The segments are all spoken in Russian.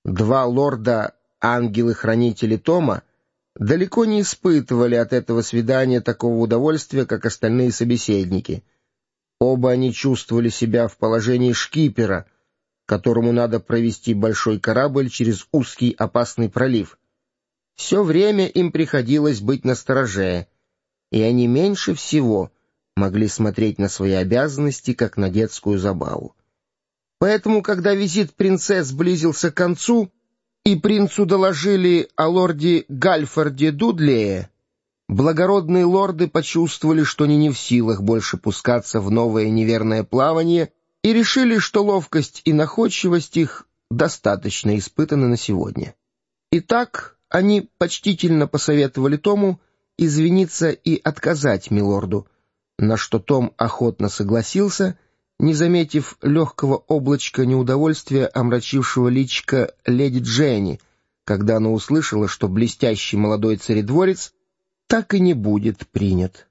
Два лорда, ангелы-хранители Тома, далеко не испытывали от этого свидания такого удовольствия, как остальные собеседники. Оба они чувствовали себя в положении шкипера, которому надо провести большой корабль через узкий опасный пролив. Все время им приходилось быть настороже, и они меньше всего могли смотреть на свои обязанности, как на детскую забаву. Поэтому, когда визит принцесс близился к концу, и принцу доложили о лорде Гальфорде Дудлее, благородные лорды почувствовали, что они не в силах больше пускаться в новое неверное плавание, и решили, что ловкость и находчивость их достаточно испытаны на сегодня. Итак, они почтительно посоветовали Тому извиниться и отказать милорду, на что Том охотно согласился, не заметив легкого облачка неудовольствия, омрачившего личико леди Дженни, когда она услышала, что блестящий молодой царедворец так и не будет принят.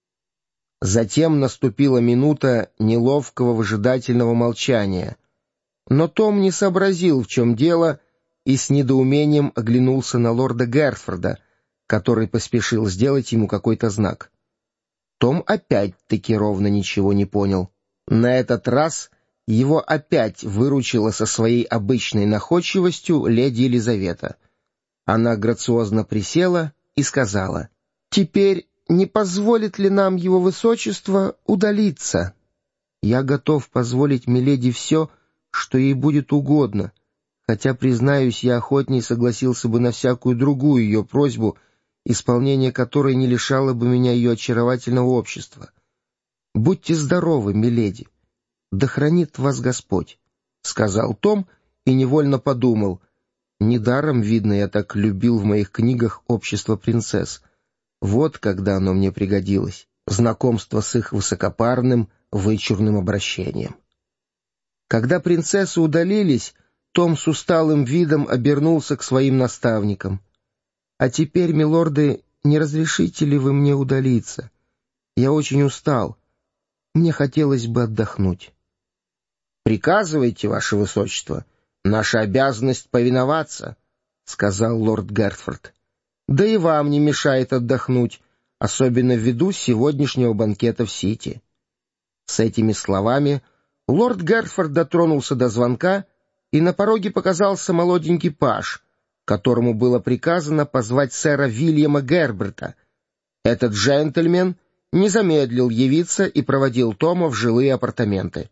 Затем наступила минута неловкого выжидательного молчания, но Том не сообразил, в чем дело, и с недоумением оглянулся на лорда Герфорда, который поспешил сделать ему какой-то знак. Том опять-таки ровно ничего не понял. На этот раз его опять выручила со своей обычной находчивостью леди Елизавета. Она грациозно присела и сказала: «Теперь не позволит ли нам его высочество удалиться? Я готов позволить миледи все, что ей будет угодно, хотя, признаюсь, я охотней согласился бы на всякую другую ее просьбу, исполнение которой не лишало бы меня ее очаровательного общества. Будьте здоровы, миледи, да хранит вас Господь», — сказал Том и невольно подумал: недаром, видно, я так любил в моих книгах общество принцесс. Вот когда оно мне пригодилось, знакомство с их высокопарным, вычурным обращением. Когда принцессы удалились, Том с усталым видом обернулся к своим наставникам. «А теперь, милорды, не разрешите ли вы мне удалиться? Я очень устал. Мне хотелось бы отдохнуть». «Приказывайте, ваше высочество. Наша обязанность повиноваться», — сказал лорд Гертфорд. «Да и вам не мешает отдохнуть, особенно ввиду сегодняшнего банкета в Сити». С этими словами лорд Гертфорд дотронулся до звонка, и на пороге показался молоденький паж, которому было приказано позвать сэра Вильяма Герберта. Этот джентльмен не замедлил явиться и проводил Тома в жилые апартаменты.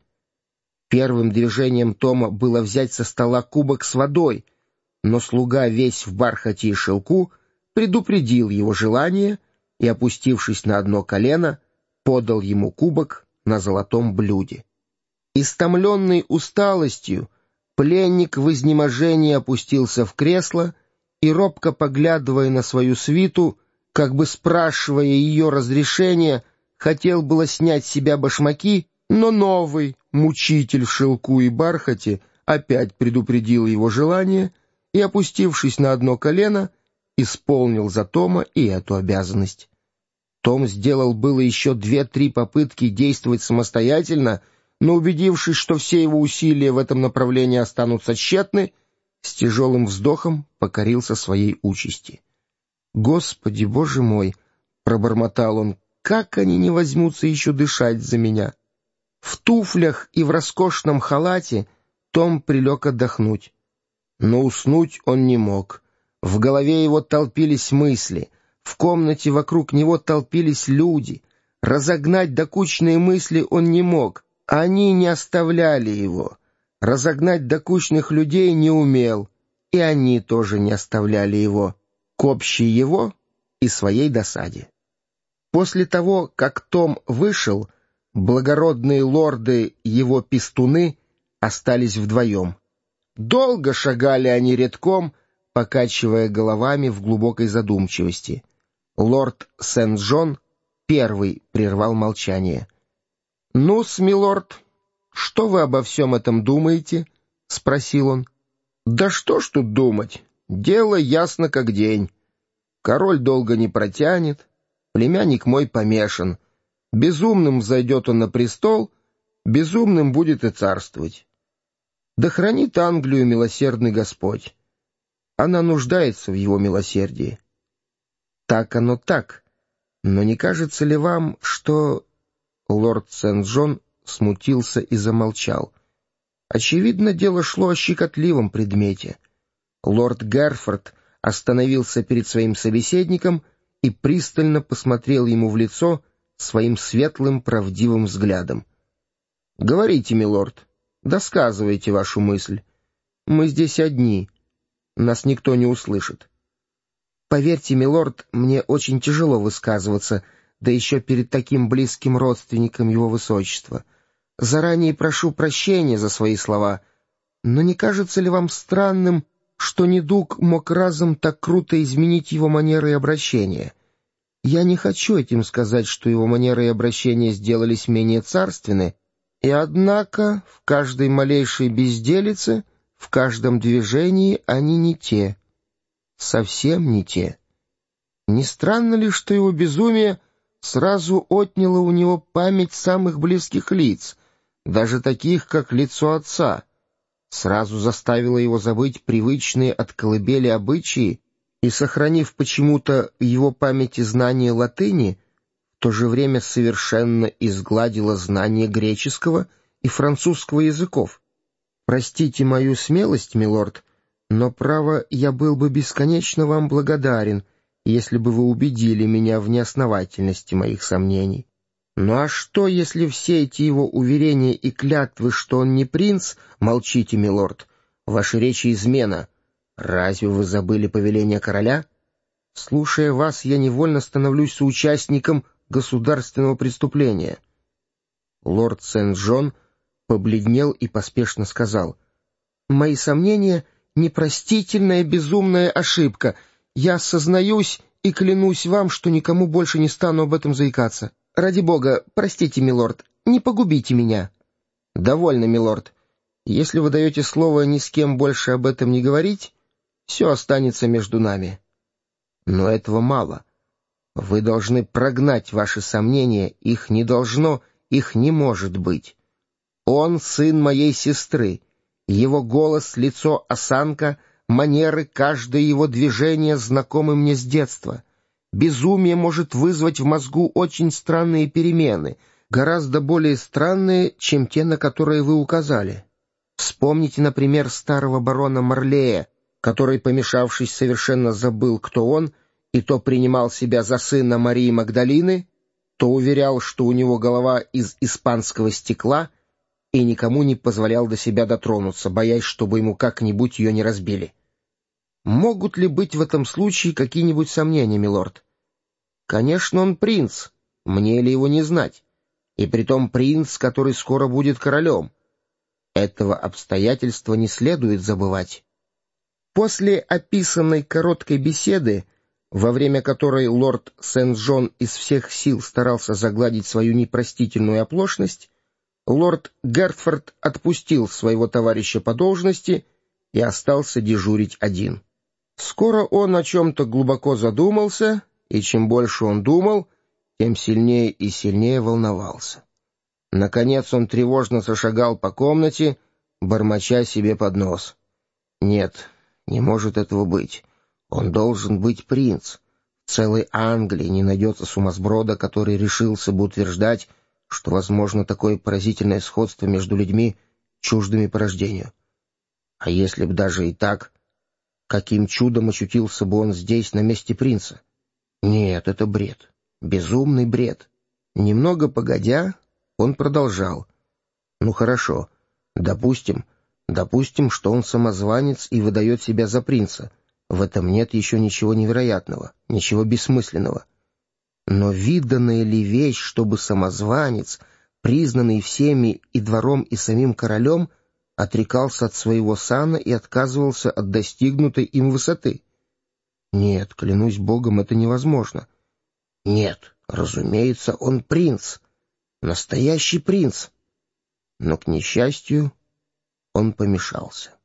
Первым движением Тома было взять со стола кубок с водой, но слуга, весь в бархате и шелку, предупредил его желание и, опустившись на одно колено, подал ему кубок на золотом блюде. Истомленный усталостью, пленник в изнеможении опустился в кресло и, робко поглядывая на свою свиту, как бы спрашивая ее разрешения, хотел было снять с себя башмаки, но новый мучитель в шелку и бархате опять предупредил его желание и, опустившись на одно колено, исполнил за Тома и эту обязанность. Том сделал было еще 2-3 попытки действовать самостоятельно, но, убедившись, что все его усилия в этом направлении останутся тщетны, с тяжелым вздохом покорился своей участи. «Господи, Боже мой!» — пробормотал он. «Как они не возьмутся еще дышать за меня?» В туфлях и в роскошном халате Том прилег отдохнуть. Но уснуть он не мог. В голове его толпились мысли, в комнате вокруг него толпились люди. Разогнать докучные мысли он не мог, они не оставляли его. Разогнать докучных людей не умел, и они тоже не оставляли его, к общей его и своей досаде. После того, как Том вышел, благородные лорды, его пестуны, остались вдвоем. Долго шагали они редком, покачивая головами в глубокой задумчивости. Лорд Сент-Джон первый прервал молчание. «Ну-с, милорд, что вы обо всем этом думаете?» — спросил он. «Да что ж тут думать? Дело ясно как день. Король долго не протянет, племянник мой помешан. Безумным взойдет он на престол, безумным будет и царствовать. Да хранит Англию милосердный Господь. Она нуждается в его милосердии. Так оно так. Но не кажется ли вам, что...» Лорд Сент-Джон смутился и замолчал. Очевидно, дело шло о щекотливом предмете. Лорд Герфорд остановился перед своим собеседником и пристально посмотрел ему в лицо своим светлым правдивым взглядом. «Говорите, милорд, досказывайте вашу мысль. Мы здесь одни, нас никто не услышит». «Поверьте, милорд, мне очень тяжело высказываться, да еще перед таким близким родственником его высочества. Заранее прошу прощения за свои слова, но не кажется ли вам странным, что недуг мог разом так круто изменить его манеры и обращения? Я не хочу этим сказать, что его манеры и обращения сделались менее царственны, и однако в каждой малейшей безделице, в каждом движении они не те, совсем не те. Не странно ли, что его безумие сразу отняло у него память самых близких лиц, даже таких, как лицо отца, сразу заставило его забыть привычные от колыбели обычаи и, сохранив почему-то в его памяти знание латыни, в то же время совершенно изгладило знание греческого и французского языков? Простите мою смелость, милорд, но, право, я был бы бесконечно вам благодарен, если бы вы убедили меня в неосновательности моих сомнений. Ну а что, если все эти его уверения и клятвы, что он не принц? Молчите, милорд, ваши речи измена. Разве вы забыли повеление короля? Слушая вас, я невольно становлюсь соучастником государственного преступления». Лорд Сент-Джон побледнел и поспешно сказал: «Мои сомнения — непростительная безумная ошибка. Я сознаюсь и клянусь вам, что никому больше не стану об этом заикаться. Ради бога, простите, милорд, не погубите меня». «Довольно, милорд. Если вы даете слово ни с кем больше об этом не говорить, все останется между нами». «Но этого мало. Вы должны прогнать ваши сомнения, их не должно, их не может быть. Он сын моей сестры. Его голос, лицо, осанка, манеры, каждое его движение знакомы мне с детства. Безумие может вызвать в мозгу очень странные перемены, гораздо более странные, чем те, на которые вы указали. Вспомните, например, старого барона Марлея, который, помешавшись, совершенно забыл, кто он, и то принимал себя за сына Марии Магдалины, то уверял, что у него голова из испанского стекла, и никому не позволял до себя дотронуться, боясь, чтобы ему как-нибудь ее не разбили. Могут ли быть в этом случае какие-нибудь сомнения, милорд? Конечно, он принц, мне ли его не знать, и притом принц, который скоро будет королем. Этого обстоятельства не следует забывать». После описанной короткой беседы, во время которой лорд Сент-Джон из всех сил старался загладить свою непростительную оплошность, лорд Гертфорд отпустил своего товарища по должности и остался дежурить один. Скоро он о чем-то глубоко задумался, и чем больше он думал, тем сильнее и сильнее волновался. Наконец он тревожно зашагал по комнате, бормоча себе под нос: «Нет, не может этого быть. Он должен быть принц. В целой Англии не найдется сумасброда, который решился бы утверждать, что возможно такое поразительное сходство между людьми, чуждыми по рождению. А если б даже и так, каким чудом очутился бы он здесь на месте принца? Нет, это бред, безумный бред». Немного погодя, он продолжал: «Ну хорошо, допустим, что он самозванец и выдает себя за принца. В этом нет еще ничего невероятного, ничего бессмысленного. Но виданная ли вещь, чтобы самозванец, признанный всеми и двором, и самим королем, отрекался от своего сана и отказывался от достигнутой им высоты? Нет, клянусь богом, это невозможно. Нет, разумеется, он принц, настоящий принц». Но, к несчастью, он помешался.